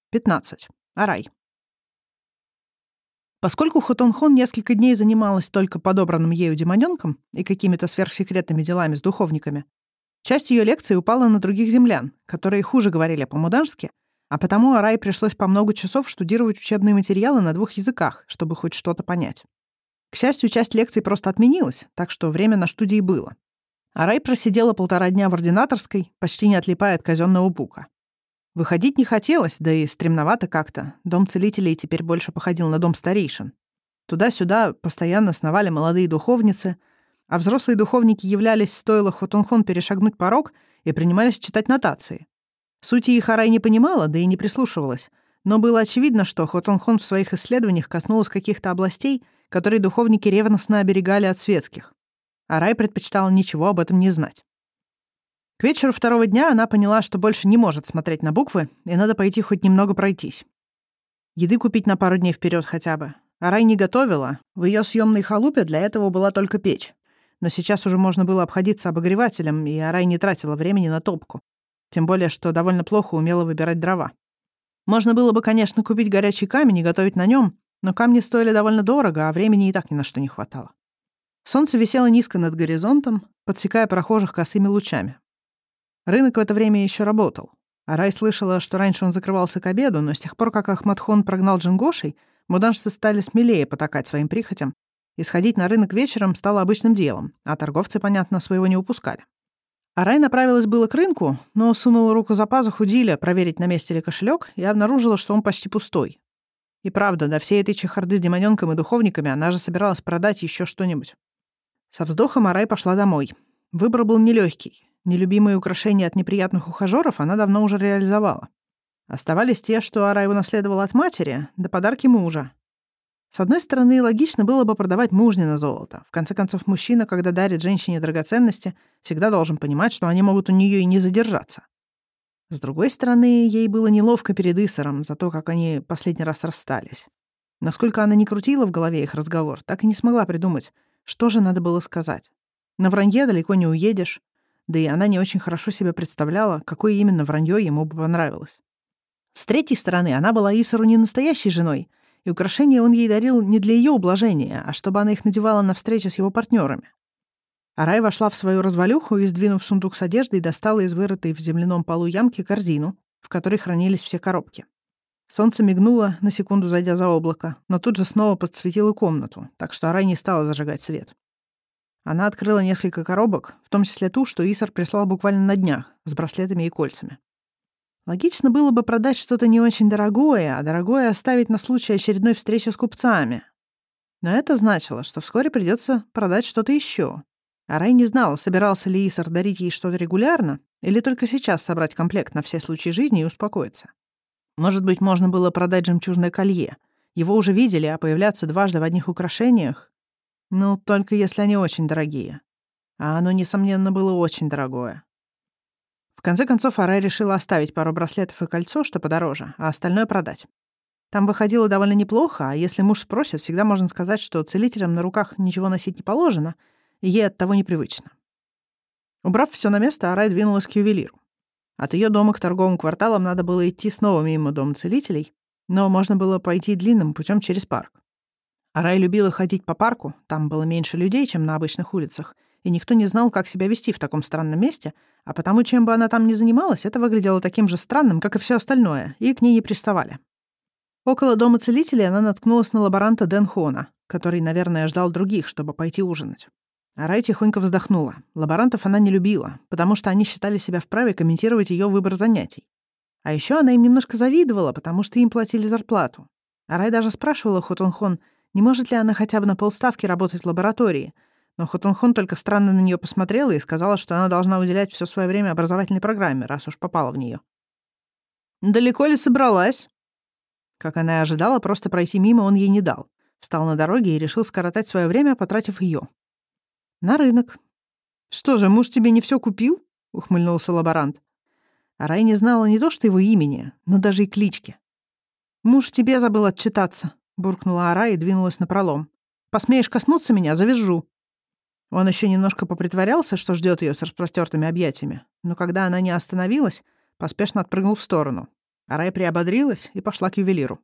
15. Арай. Поскольку Хотонхон несколько дней занималась только подобранным ею демонёнком и какими-то сверхсекретными делами с духовниками, часть ее лекций упала на других землян, которые хуже говорили по-мудански, а потому Арай пришлось по много часов штудировать учебные материалы на 2 языках, чтобы хоть что-то понять. К счастью, часть лекций просто отменилась, так что время на студии было. Арай просидела 1,5 дня в ординаторской, почти не отлипая от казенного бука. Выходить не хотелось, да и стремновато как-то. Дом целителей теперь больше походил на дом старейшин. Туда-сюда постоянно сновали молодые духовницы, а взрослые духовники являлись, стоило Хотонхон перешагнуть порог, и принимались читать нотации. Сути их Арай не понимала, да и не прислушивалась, но было очевидно, что Хотонхон в своих исследованиях коснулась каких-то областей, которые духовники ревностно оберегали от светских. Арай предпочитала ничего об этом не знать. К вечеру 2-го дня она поняла, что больше не может смотреть на буквы, и надо пойти хоть немного пройтись. Еды купить на пару дней вперед хотя бы. Арай не готовила, в ее съемной халупе для этого была только печь. Но сейчас уже можно было обходиться обогревателем, и Арай не тратила времени на топку. Тем более, что довольно плохо умела выбирать дрова. Можно было бы, конечно, купить горячий камень и готовить на нем, но камни стоили довольно дорого, а времени и так ни на что не хватало. Солнце висело низко над горизонтом, подсекая прохожих косыми лучами. Рынок в это время еще работал. Арай слышала, что раньше он закрывался к обеду, но с тех пор, как Ахмадхон прогнал джингошей, муданжцы стали смелее потакать своим прихотям, и сходить на рынок вечером стало обычным делом, а торговцы, понятно, своего не упускали. Арай направилась было к рынку, но сунула руку за пазуху Диля проверить, на месте ли кошелек, и обнаружила, что он почти пустой. И правда, до всей этой чехарды с демонёнком и духовниками она же собиралась продать еще что-нибудь. Со вздохом Арай пошла домой. Выбор был нелегкий. Нелюбимые украшения от неприятных ухажёров она давно уже реализовала. Оставались те, что Арай унаследовала от матери, да подарки мужа. С одной стороны, логично было бы продавать мужнино золото. В конце концов, мужчина, когда дарит женщине драгоценности, всегда должен понимать, что они могут у нее и не задержаться. С другой стороны, ей было неловко перед Исаром за то, как они последний раз расстались. Насколько она не крутила в голове их разговор, так и не смогла придумать, что же надо было сказать. На вранье далеко не уедешь. Да и она не очень хорошо себе представляла, какое именно вранье ему бы понравилось. С третьей стороны, она была Исару не настоящей женой, и украшения он ей дарил не для ее ублажения, а чтобы она их надевала на встречи с его партнерами. Арай вошла в свою развалюху и, сдвинув сундук с одеждой, достала из вырытой в земляном полу ямки корзину, в которой хранились все коробки. Солнце мигнуло, на секунду зайдя за облако, но тут же снова подсветило комнату, так что Арай не стала зажигать свет. Она открыла несколько коробок, в том числе ту, что Исар прислал буквально на днях, с браслетами и кольцами. Логично было бы продать что-то не очень дорогое, а дорогое оставить на случай очередной встречи с купцами. Но это значило, что вскоре придется продать что-то еще. Арай не знала, собирался ли Исар дарить ей что-то регулярно, или только сейчас собрать комплект на все случаи жизни и успокоиться. Может быть, можно было продать жемчужное колье. Его уже видели, а появляться дважды в одних украшениях... Ну, только если они очень дорогие. А оно, несомненно, было очень дорогое. В конце концов, Арай решила оставить пару браслетов и кольцо, что подороже, а остальное продать. Там выходило довольно неплохо, а если муж спросит, всегда можно сказать, что целителям на руках ничего носить не положено, и ей оттого непривычно. Убрав все на место, Арай двинулась к ювелиру. От ее дома к торговым кварталам надо было идти снова мимо дома целителей, но можно было пойти длинным путем через парк. Арай любила ходить по парку, там было меньше людей, чем на обычных улицах, и никто не знал, как себя вести в таком странном месте, а потому, чем бы она там ни занималась, это выглядело таким же странным, как и все остальное, и к ней не приставали. Около дома целителей она наткнулась на лаборанта Дэн Хона, который, наверное, ждал других, чтобы пойти ужинать. Арай тихонько вздохнула. Лаборантов она не любила, потому что они считали себя вправе комментировать ее выбор занятий. А еще она им немножко завидовала, потому что им платили зарплату. Арай даже спрашивала Хотонхон, не может ли она хотя бы на полставки работать в лаборатории, но Хотонхон только странно на нее посмотрела и сказала, что она должна уделять все свое время образовательной программе, раз уж попала в нее. «Далеко ли собралась?» Как она и ожидала, просто пройти мимо он ей не дал. Встал на дороге и решил скоротать свое время, потратив ее. «На рынок». «Что же, муж тебе не все купил?» — ухмыльнулся лаборант. Арай не знала не то что его имени, но даже и клички. «Муж тебе забыл отчитаться», — буркнула Арай и двинулась напролом. «Посмеешь коснуться меня — завяжу». Он еще немножко попритворялся, что ждет ее с распростертыми объятиями, но когда она не остановилась, поспешно отпрыгнул в сторону. Арай приободрилась и пошла к ювелиру.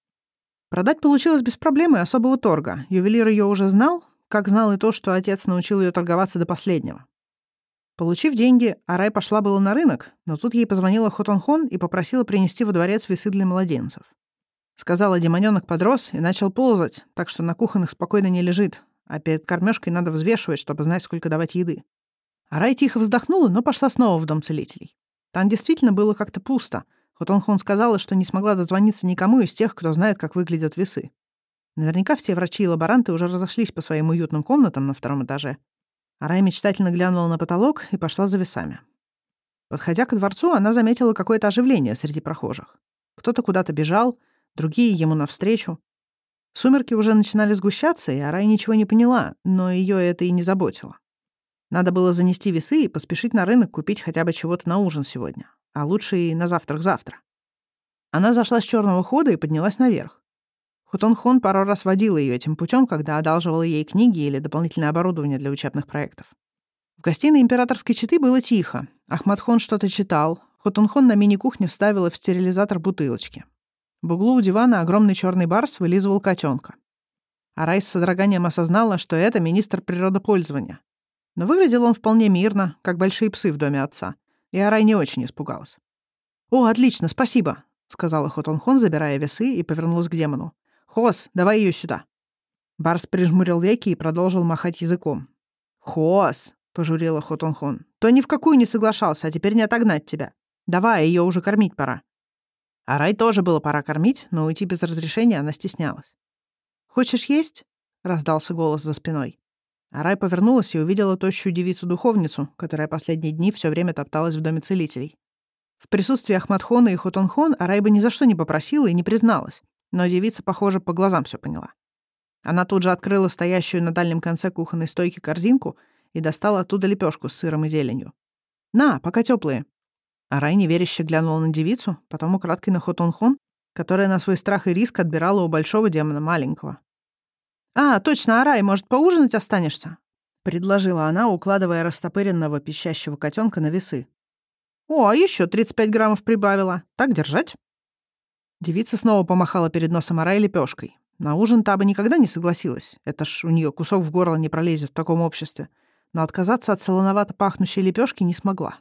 Продать получилось без проблем и особого торга. Ювелир ее уже знал, как знал и то, что отец научил ее торговаться до последнего. Получив деньги, Арай пошла было на рынок, но тут ей позвонила Хотонхон и попросила принести во дворец весы для младенцев. Сказала, демонёнок подрос и начал ползать, так что на кухонных спокойно не лежит, а перед кормёжкой надо взвешивать, чтобы знать, сколько давать еды. Арай тихо вздохнула, но пошла снова в дом целителей. Там действительно было как-то пусто. Хотонхон сказала, что не смогла дозвониться никому из тех, кто знает, как выглядят весы. Наверняка все врачи и лаборанты уже разошлись по своим уютным комнатам на втором этаже. Арай мечтательно глянула на потолок и пошла за весами. Подходя к дворцу, она заметила какое-то оживление среди прохожих. Кто-то куда-то бежал, другие ему навстречу. Сумерки уже начинали сгущаться, и Арай ничего не поняла, но ее это и не заботило. Надо было занести весы и поспешить на рынок купить хотя бы чего-то на ужин сегодня, а лучше и на завтрак завтра. Она зашла с черного хода и поднялась наверх. Хотонхон пару раз водила ее этим путем, когда одалживала ей книги или дополнительное оборудование для учебных проектов. В гостиной императорской четы было тихо. Ахмадхон что-то читал. Хотонхон на мини-кухне вставила в стерилизатор бутылочки. В углу у дивана огромный черный барс вылизывал котенка. Арай с содроганием осознала, что это министр природопользования. Но выглядел он вполне мирно, как большие псы в доме отца. И Арай не очень испугалась. «О, отлично, спасибо», — сказала Хотонхон, забирая весы, и повернулась к демону. «Хос, давай ее сюда». Барс прижмурил веки и продолжил махать языком. «Хос», — пожурила Хотонхон, — «то ни в какую не соглашался, а теперь не отогнать тебя. Давай, ее уже кормить пора». Арай тоже было пора кормить, но уйти без разрешения она стеснялась. «Хочешь есть?» — раздался голос за спиной. Арай повернулась и увидела тощую девицу-духовницу, которая последние дни все время топталась в доме целителей. В присутствии Ахмадхона и Хотонхон Арай бы ни за что не попросила и не призналась, но девица, похоже, по глазам все поняла. Она тут же открыла стоящую на дальнем конце кухонной стойки корзинку и достала оттуда лепешку с сыром и зеленью. «На, пока теплые». Арай неверяще глянула на девицу, потом украдкой на Хотонхон, которая на свой страх и риск отбирала у большого демона маленького. «А, точно, Арай, может, поужинать останешься?» — предложила она, укладывая растопыренного пищащего котенка на весы. «О, а еще 35 граммов прибавила. Так держать?» Девица снова помахала перед носом Арай лепешкой. На ужин та бы никогда не согласилась. Это ж у нее кусок в горло не пролезет в таком обществе. Но отказаться от солоновато пахнущей лепешки не смогла.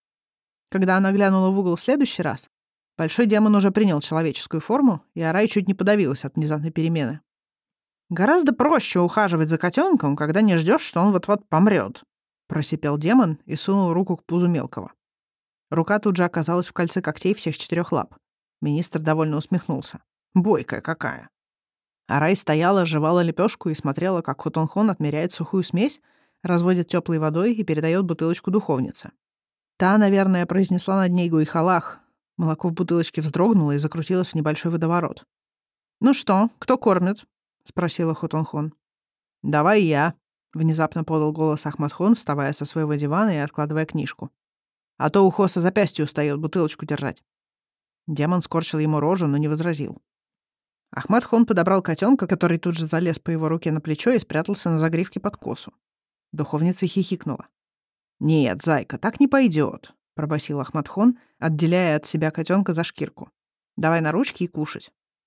Когда она глянула в угол в следующий раз, большой демон уже принял человеческую форму, и Арай чуть не подавилась от внезапной перемены. «Гораздо проще ухаживать за котенком, когда не ждешь, что он вот-вот помрет», — просипел демон и сунул руку к пузу мелкого. Рука тут же оказалась в кольце когтей всех 4 лап. Министр довольно усмехнулся. «Бойкая какая!» Арай стояла, жевала лепешку и смотрела, как Хотонхон отмеряет сухую смесь, разводит теплой водой и передает бутылочку духовнице. Та, наверное, произнесла над ней гуйхалах. Молоко в бутылочке вздрогнуло и закрутилось в небольшой водоворот. «Ну что, кто кормит?» — спросила Хотонхон. «Давай я», — внезапно подал голос Ахмадхон, вставая со своего дивана и откладывая книжку. «А то у Хоса запястье устает бутылочку держать». Демон скорчил ему рожу, но не возразил. Ахмадхон подобрал котенка, который тут же залез по его руке на плечо и спрятался на загривке под косу. Духовница хихикнула. «Нет, зайка, так не пойдет», — пробасил Ахмадхон, отделяя от себя котенка за шкирку. «Давай на ручки и кушать».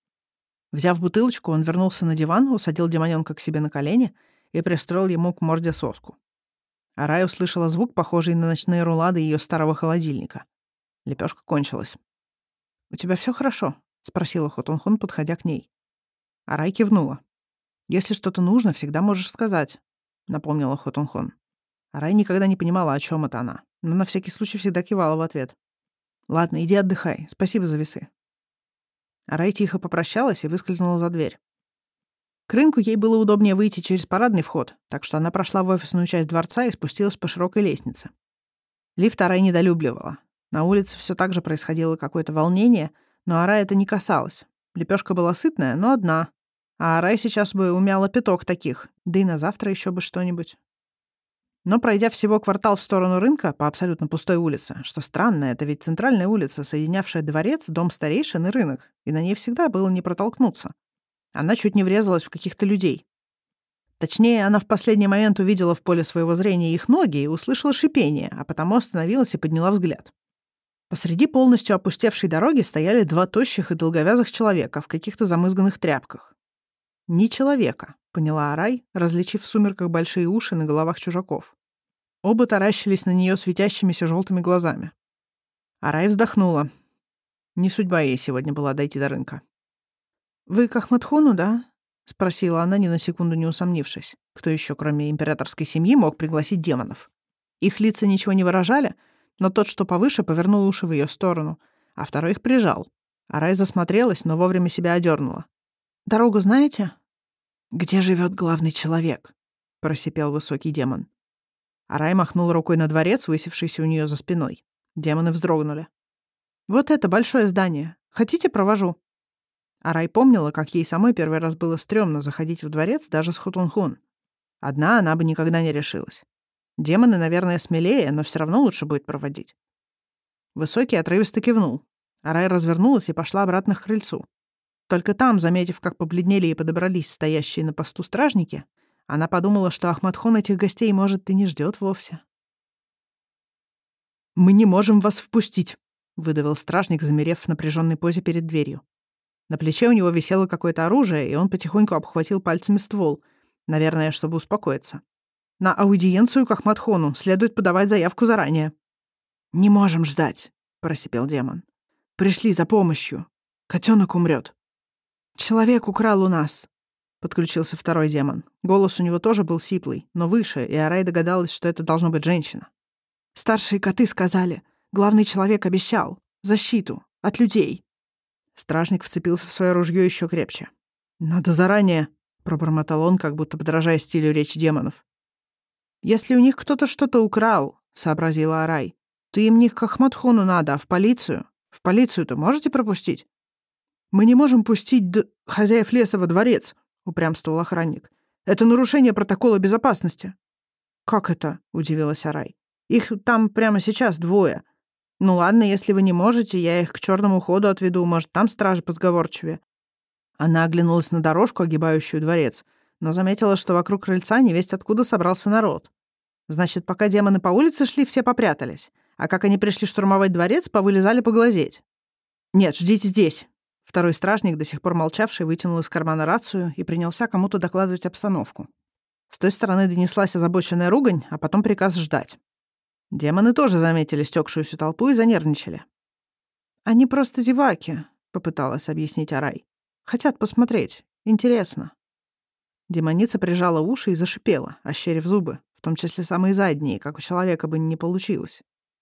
Взяв бутылочку, он вернулся на диван, усадил демонёнка к себе на колени и пристроил ему к морде соску. Арай услышала звук, похожий на ночные рулады ее старого холодильника. Лепешка кончилась. «У тебя все хорошо?» — спросила Хотонхон, подходя к ней. Арай кивнула. «Если что-то нужно, всегда можешь сказать», — напомнила Хотонхон. Арай никогда не понимала, о чем это она, но на всякий случай всегда кивала в ответ. «Ладно, иди отдыхай. Спасибо за весы». Арай тихо попрощалась и выскользнула за дверь. К рынку ей было удобнее выйти через парадный вход, так что она прошла в офисную часть дворца и спустилась по широкой лестнице. Лифт Арай недолюбливала. На улице все так же происходило какое-то волнение, но Арай это не касалось. Лепешка была сытная, но одна. А Арай сейчас бы умяла пяток таких, да и на завтра еще бы что-нибудь. Но, пройдя всего квартал в сторону рынка по абсолютно пустой улице, что странно, это ведь центральная улица, соединявшая дворец, дом старейшин и рынок, и на ней всегда было не протолкнуться. Она чуть не врезалась в каких-то людей. Точнее, она в последний момент увидела в поле своего зрения их ноги и услышала шипение, а потому остановилась и подняла взгляд. Посреди полностью опустевшей дороги стояли 2 тощих и долговязых человека в каких-то замызганных тряпках. «Не человека», — поняла Арай, различив в сумерках большие уши на головах чужаков. Оба таращились на нее светящимися желтыми глазами. Арай вздохнула. Не судьба ей сегодня была дойти до рынка. «Вы к Ахматхону, да?» — спросила она, ни на секунду не усомнившись. Кто еще, кроме императорской семьи, мог пригласить демонов? Их лица ничего не выражали, но тот, что повыше, повернул уши в ее сторону, а второй их прижал. Арай засмотрелась, но вовремя себя одернула. «Дорогу знаете?» «Где живет главный человек?» — просипел высокий демон. Арай махнула рукой на дворец, высевшийся у нее за спиной. Демоны вздрогнули. «Вот это большое здание. Хотите, провожу?» Арай помнила, как ей самой первый раз было стрёмно заходить в дворец даже с Хотунхун. Одна она бы никогда не решилась. Демоны, наверное, смелее, но все равно лучше будет проводить. Высокий отрывисто кивнул. Арай развернулась и пошла обратно к крыльцу. Только там, заметив, как побледнели и подобрались стоящие на посту стражники, она подумала, что Ахматхон этих гостей, может, и не ждет вовсе. «Мы не можем вас впустить», — выдавил стражник, замерев в напряженной позе перед дверью. На плече у него висело какое-то оружие, и он потихоньку обхватил пальцами ствол, наверное, чтобы успокоиться. «На аудиенцию к Ахматхону следует подавать заявку заранее». «Не можем ждать», — просипел демон. «Пришли за помощью. Котенок умрет». «Человек украл у нас», — подключился второй демон. Голос у него тоже был сиплый, но выше, и Арай догадалась, что это должна быть женщина. «Старшие коты сказали. Главный человек обещал. Защиту. От людей». Стражник вцепился в свое ружье еще крепче. «Надо заранее», — пробормотал он, как будто подражая стилю речи демонов. «Если у них кто-то что-то украл», — сообразила Арай, «то им не к Ахматхону надо, а в полицию. В полицию-то можете пропустить?» «Мы не можем пустить хозяев леса во дворец», — упрямствовал охранник. «Это нарушение протокола безопасности». «Как это?» — удивилась Арай. «Их там прямо сейчас 2. Ну ладно, если вы не можете, я их к черному ходу отведу, может, там стражи позговорчивее». Она оглянулась на дорожку, огибающую дворец, но заметила, что вокруг крыльца невесть откуда собрался народ. Значит, пока демоны по улице шли, все попрятались, а как они пришли штурмовать дворец, повылезали поглазеть. «Нет, ждите здесь». Второй стражник, до сих пор молчавший, вытянул из кармана рацию и принялся кому-то докладывать обстановку. С той стороны донеслась озабоченная ругань, а потом приказ ждать. Демоны тоже заметили стёкшуюся толпу и занервничали. «Они просто зеваки», — попыталась объяснить Арай. «Хотят посмотреть. Интересно». Демоница прижала уши и зашипела, ощерив зубы, в том числе самые задние, как у человека бы не получилось.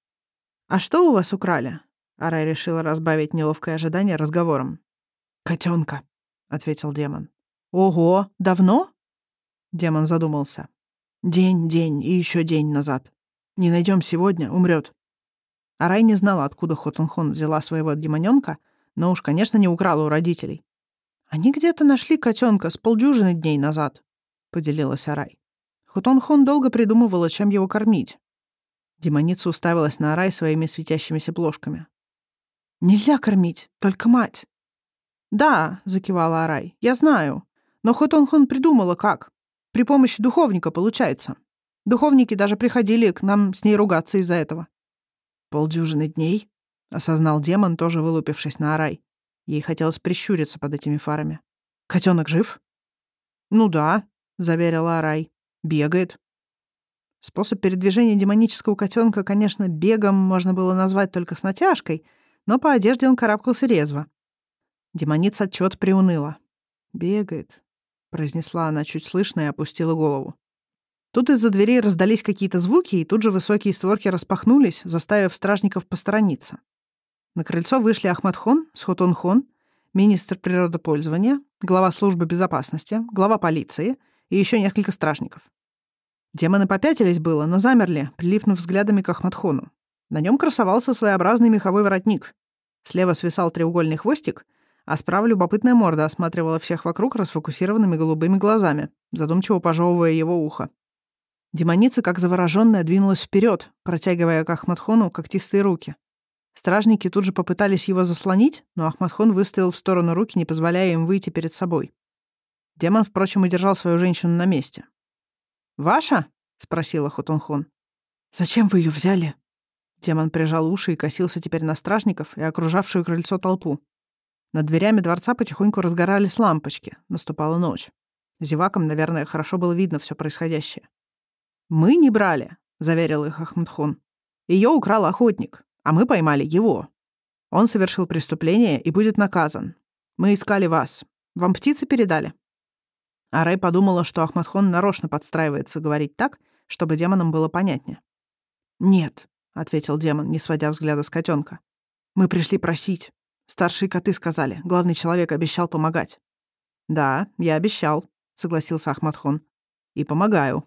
«А что у вас украли?» Арай решила разбавить неловкое ожидание разговором. «Котенка», — ответил демон. «Ого, давно?» Демон задумался. «День и еще день назад. Не найдем сегодня, умрет». Арай не знала, откуда Хотунхон взяла своего демоненка, но уж, конечно, не украла у родителей. «Они где-то нашли котенка с 50 дней назад», — поделилась Арай. Хотунхон долго придумывала, чем его кормить. Демоница уставилась на Арай своими светящимися плошками. «Нельзя кормить, только мать». «Да», — закивала Арай, — «я знаю. Но Хотунхон придумала, как. При помощи духовника получается. Духовники даже приходили к нам с ней ругаться из-за этого». 50 дней?» — осознал демон, тоже вылупившись на Арай. Ей хотелось прищуриться под этими фарами. «Котенок жив?» «Ну да», — заверила Арай. «Бегает». Способ передвижения демонического котенка, конечно, бегом можно было назвать только с натяжкой, но по одежде он карабкался резво. Демоница отчет приуныла. «Бегает», — произнесла она чуть слышно и опустила голову. Тут из-за дверей раздались какие-то звуки, и тут же высокие створки распахнулись, заставив стражников посторониться. На крыльцо вышли Ахматхон с Хотунхон, министр природопользования, глава службы безопасности, глава полиции и еще несколько стражников. Демоны попятились было, но замерли, прилипнув взглядами к Ахматхону. На нем красовался своеобразный меховой воротник. Слева свисал треугольный хвостик, а справа любопытная морда осматривала всех вокруг расфокусированными голубыми глазами, задумчиво пожевывая его ухо. Демоница, как заворожённая, двинулась вперед, протягивая к Ахматхону когтистые руки. Стражники тут же попытались его заслонить, но Ахматхон выставил в сторону руки, не позволяя им выйти перед собой. Демон, впрочем, удержал свою женщину на месте. «Ваша?» — спросила Хотунхон. «Зачем вы ее взяли?» Демон прижал уши и косился теперь на стражников и окружавшую крыльцо толпу. Над дверями дворца потихоньку разгорались лампочки. Наступала ночь. Зевакам, наверное, хорошо было видно все происходящее. «Мы не брали», — заверил их Ахматхон. «Ее украл охотник, а мы поймали его. Он совершил преступление и будет наказан. Мы искали вас. Вам птицы передали?» Арай подумала, что Ахматхон нарочно подстраивается говорить так, чтобы демонам было понятнее. «Нет», — ответил демон, не сводя взгляда с котенка. «Мы пришли просить. Старшие коты сказали, главный человек обещал помогать». «Да, я обещал», — согласился Ахматхон. «И помогаю».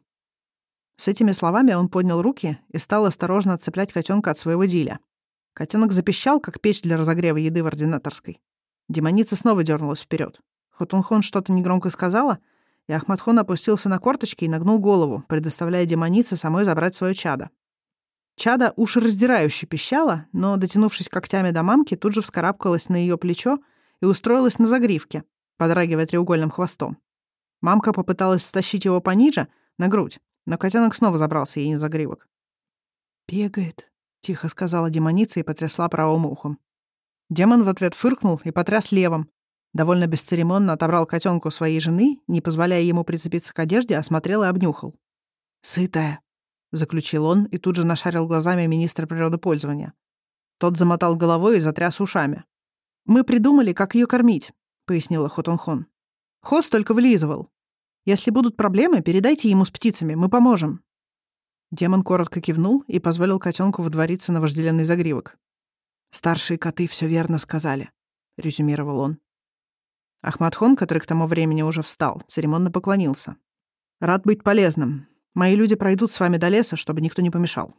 С этими словами он поднял руки и стал осторожно отцеплять котенка от своего диля. Котенок запищал, как печь для разогрева еды в ординаторской. Демоница снова дернулась вперед. Хотунхон что-то негромко сказала, и Ахматхон опустился на корточки и нагнул голову, предоставляя демонице самой забрать свое чадо. Чадо ушераздирающе пищало, но, дотянувшись когтями до мамки, тут же вскарабкалась на ее плечо и устроилась на загривке, подрагивая треугольным хвостом. Мамка попыталась стащить его пониже, на грудь, но котенок снова забрался ей на загривок. «Бегает», — тихо сказала демоница и потрясла правым ухом. Демон в ответ фыркнул и потряс левым. Довольно бесцеремонно отобрал котенку своей жены, не позволяя ему прицепиться к одежде, осмотрел и обнюхал. «Сытая», — заключил он и тут же нашарил глазами министра природопользования. Тот замотал головой и затряс ушами. «Мы придумали, как ее кормить», — пояснила Хотунхон. «Хос только вылизывал. Если будут проблемы, передайте ему с птицами, мы поможем». Демон коротко кивнул и позволил котенку водвориться на вожделенный загривок. «Старшие коты все верно сказали», — резюмировал он. Ахматхон, который к тому времени уже встал, церемонно поклонился. «Рад быть полезным. Мои люди пройдут с вами до леса, чтобы никто не помешал».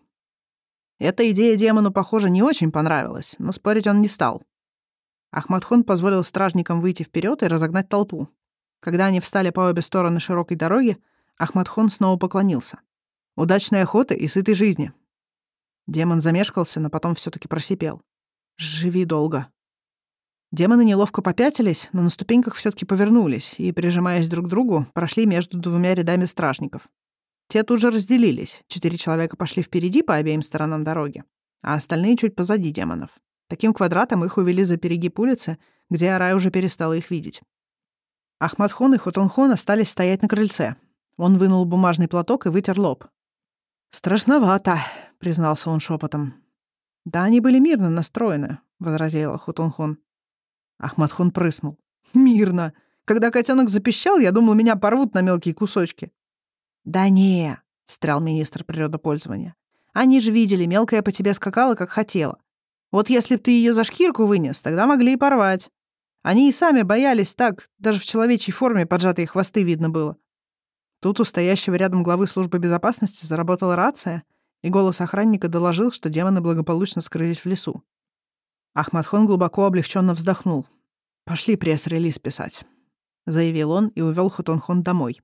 Эта идея демону, похоже, не очень понравилась, но спорить он не стал. Ахматхон позволил стражникам выйти вперед и разогнать толпу. Когда они встали по обе стороны широкой дороги, Ахматхон снова поклонился. «Удачной охоты и сытой жизни». Демон замешкался, но потом все-таки просипел. «Живи долго». Демоны неловко попятились, но на ступеньках все-таки повернулись и, прижимаясь друг к другу, прошли между двумя рядами стражников. Те тут же разделились. 4 человека пошли впереди по обеим сторонам дороги, а остальные чуть позади демонов. Таким квадратом их увели за перегиб улицы, где Арай уже перестала их видеть. Ахматхон и Хотунхон остались стоять на крыльце. Он вынул бумажный платок и вытер лоб. «Страшновато», — признался он шепотом. «Да они были мирно настроены», — возразила Хотунхон. Ахматхон прыснул. «Мирно. Когда котенок запищал, я думал, меня порвут на мелкие кусочки». «Да не», — встрял министр природопользования. «Они же видели, мелкая по тебе скакала, как хотела. Вот если б ты ее за шкирку вынес, тогда могли и порвать. Они и сами боялись так, даже в человечьей форме поджатые хвосты видно было». Тут у стоящего рядом главы службы безопасности заработала рация, и голос охранника доложил, что демоны благополучно скрылись в лесу. Ахматхон глубоко облегченно вздохнул. «Пошли пресс-релиз писать», — заявил он и увел Хотунхон домой.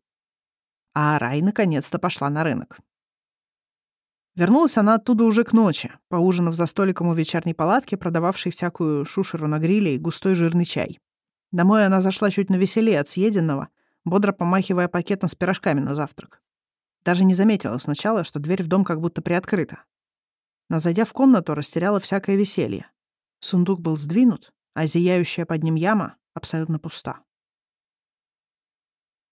А Арай наконец-то пошла на рынок. Вернулась она оттуда уже к ночи, поужинав за столиком у вечерней палатки, продававшей всякую шушеру на гриле и густой жирный чай. Домой она зашла чуть навеселее от съеденного, бодро помахивая пакетом с пирожками на завтрак. Даже не заметила сначала, что дверь в дом как будто приоткрыта. Но, зайдя в комнату, растеряла всякое веселье. Сундук был сдвинут, а зияющая под ним яма абсолютно пуста.